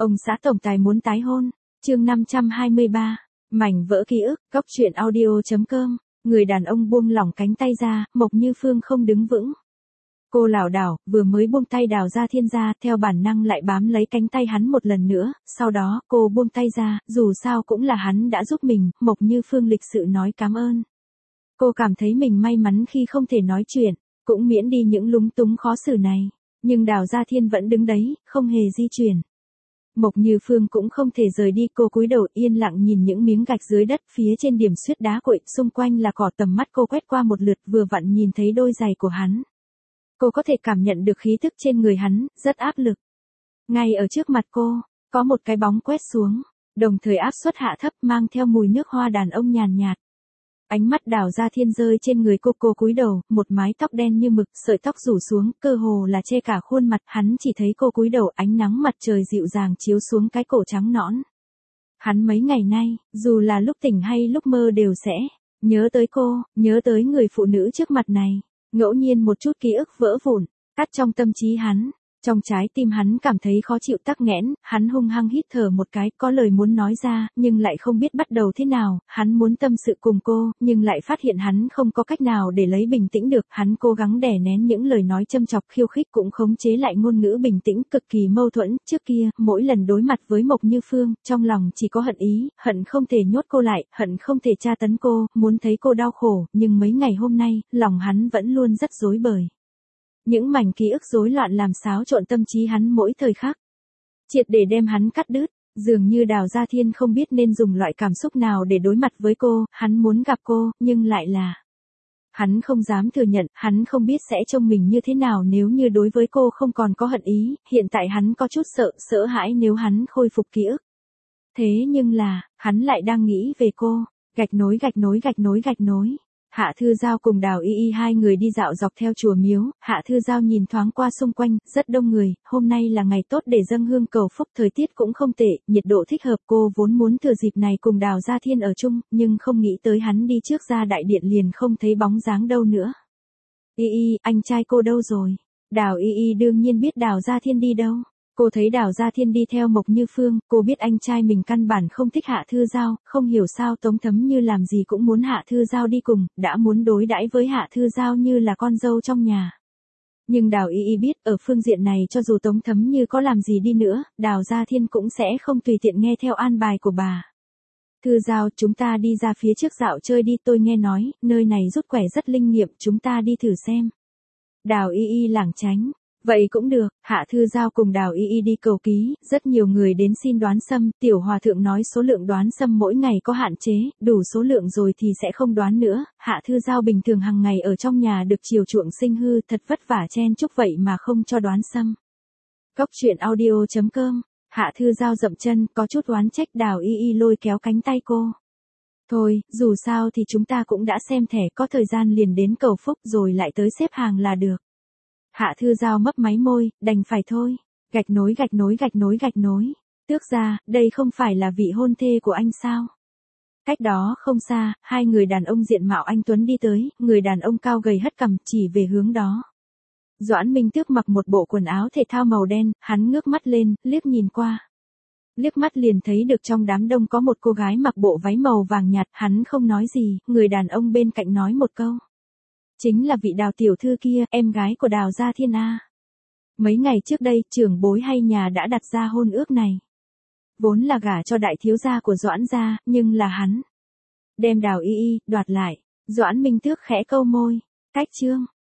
Ông xã tổng tài muốn tái hôn. Chương 523. Mảnh vỡ ký ức. Góc truyện audio.com. Người đàn ông buông lỏng cánh tay ra, Mộc Như Phương không đứng vững. Cô lảo đảo, vừa mới buông tay Đào Gia Thiên ra, theo bản năng lại bám lấy cánh tay hắn một lần nữa, sau đó, cô buông tay ra, dù sao cũng là hắn đã giúp mình, Mộc Như Phương lịch sự nói cảm ơn. Cô cảm thấy mình may mắn khi không thể nói chuyện, cũng miễn đi những lúng túng khó xử này, nhưng Đào Gia Thiên vẫn đứng đấy, không hề di chuyển. Mộc Như Phương cũng không thể rời đi, cô cúi đầu yên lặng nhìn những miếng gạch dưới đất phía trên điểm xuyết đá cuội, xung quanh là cỏ, tầm mắt cô quét qua một lượt vừa vặn nhìn thấy đôi giày của hắn. Cô có thể cảm nhận được khí thức trên người hắn, rất áp lực. Ngay ở trước mặt cô, có một cái bóng quét xuống, đồng thời áp suất hạ thấp mang theo mùi nước hoa đàn ông nhàn nhạt. Ánh mắt Đào Gia Thiên rơi trên người cô cúi đầu, một mái tóc đen như mực, sợi tóc rủ xuống, cơ hồ là che cả khuôn mặt, hắn chỉ thấy cô cúi đầu, ánh nắng mặt trời dịu dàng chiếu xuống cái cổ trắng nõn. Hắn mấy ngày nay, dù là lúc tỉnh hay lúc mơ đều sẽ nhớ tới cô, nhớ tới người phụ nữ trước mặt này. Ngẫu nhiên một chút ký ức vỡ vụn, cắt trong tâm trí hắn, trong trái tim hắn cảm thấy khó chịu tắc nghẽn, hắn hung hăng hít thở một cái, có lời muốn nói ra, nhưng lại không biết bắt đầu thế nào, hắn muốn tâm sự cùng cô, nhưng lại phát hiện hắn không có cách nào để lấy bình tĩnh được, hắn cố gắng đè nén những lời nói châm chọc khiêu khích cũng khống chế lại ngôn ngữ bình tĩnh, cực kỳ mâu thuẫn, trước kia, mỗi lần đối mặt với Mộc Như Phương, trong lòng chỉ có hận ý, hận không thể nhốt cô lại, hận không thể tra tấn cô, muốn thấy cô đau khổ, nhưng mấy ngày hôm nay, lòng hắn vẫn luôn rất rối bời. Những mảnh ký ức rối loạn làm xáo trộn tâm trí hắn mỗi thời khắc, triệt để đem hắn cắt đứt, dường như Đào Gia Thiên không biết nên dùng loại cảm xúc nào để đối mặt với cô, hắn muốn gặp cô, nhưng lại là hắn không dám thừa nhận, hắn không biết sẽ trông mình như thế nào nếu như đối với cô không còn có hận ý, hiện tại hắn có chút sợ hãi nếu hắn khôi phục ký ức. Thế nhưng là, hắn lại đang nghĩ về cô, gạch nối. Hạ Thư Giao cùng Đào Y Y hai người đi dạo dọc theo chùa miếu, Hạ Thư Giao nhìn thoáng qua xung quanh, rất đông người, hôm nay là ngày tốt để dâng hương cầu phúc, thời tiết cũng không tệ, nhiệt độ thích hợp, cô vốn muốn thừa dịp này cùng Đào Gia Thiên ở chung, nhưng không nghĩ tới hắn đi trước ra đại điện liền không thấy bóng dáng đâu nữa. Y Y, anh trai cô đâu rồi? Đào Y Y đương nhiên biết Đào Gia Thiên đi đâu. Cô thấy Đào Gia Thiên đi theo Mộc Như Phương, cô biết anh trai mình căn bản không thích Hạ Thư Giao, không hiểu sao Tống Thấm Như làm gì cũng muốn Hạ Thư Giao đi cùng, đã muốn đối đãi với Hạ Thư Giao như là con dâu trong nhà. Nhưng Đào Y Y biết, ở phương diện này cho dù Tống Thấm Như có làm gì đi nữa, Đào Gia Thiên cũng sẽ không tùy tiện nghe theo an bài của bà. Thư Giao, chúng ta đi ra phía trước dạo chơi đi, tôi nghe nói, nơi này rút quẻ rất linh nghiệm, chúng ta đi thử xem. Đào Y Y lảng tránh. Vậy cũng được, Hạ Thư Giao cùng Đào Y Y đi cầu ký, rất nhiều người đến xin đoán xâm, tiểu hòa thượng nói số lượng đoán xâm mỗi ngày có hạn chế, đủ số lượng rồi thì sẽ không đoán nữa, Hạ Thư Giao bình thường hàng ngày ở trong nhà được chiều chuộng sinh hư, thật vất vả chen chúc vậy mà không cho đoán xâm. Góc truyện audio.com. Hạ Thư Giao dậm chân, có chút oán trách, Đào Y Y lôi kéo cánh tay cô. Thôi, dù sao thì chúng ta cũng đã xem thẻ, có thời gian liền đến cầu phúc rồi lại tới xếp hàng là được. Hạ Thư Giao mấp máy môi, đành phải thôi. Gạch nối. Tước gia, đây không phải là vị hôn thê của anh sao? Cách đó không xa, hai người đàn ông diện mạo anh tuấn đi tới, người đàn ông cao gầy hất cằm chỉ về hướng đó. Doãn Minh Tước mặc một bộ quần áo thể thao màu đen, hắn ngước mắt lên, liếc nhìn qua. Liếc mắt liền thấy được trong đám đông có một cô gái mặc bộ váy màu vàng nhạt, hắn không nói gì, người đàn ông bên cạnh nói một câu. Chính là vị Đào tiểu thư kia, em gái của Đào Gia Thiên A. Mấy ngày trước đây, trưởng bối hay nhà đã đặt ra hôn ước này. Vốn là gả cho đại thiếu gia của Doãn gia, nhưng là hắn đem Đào Y Y đoạt lại. Doãn Minh Tước khẽ câu môi. Cách chương.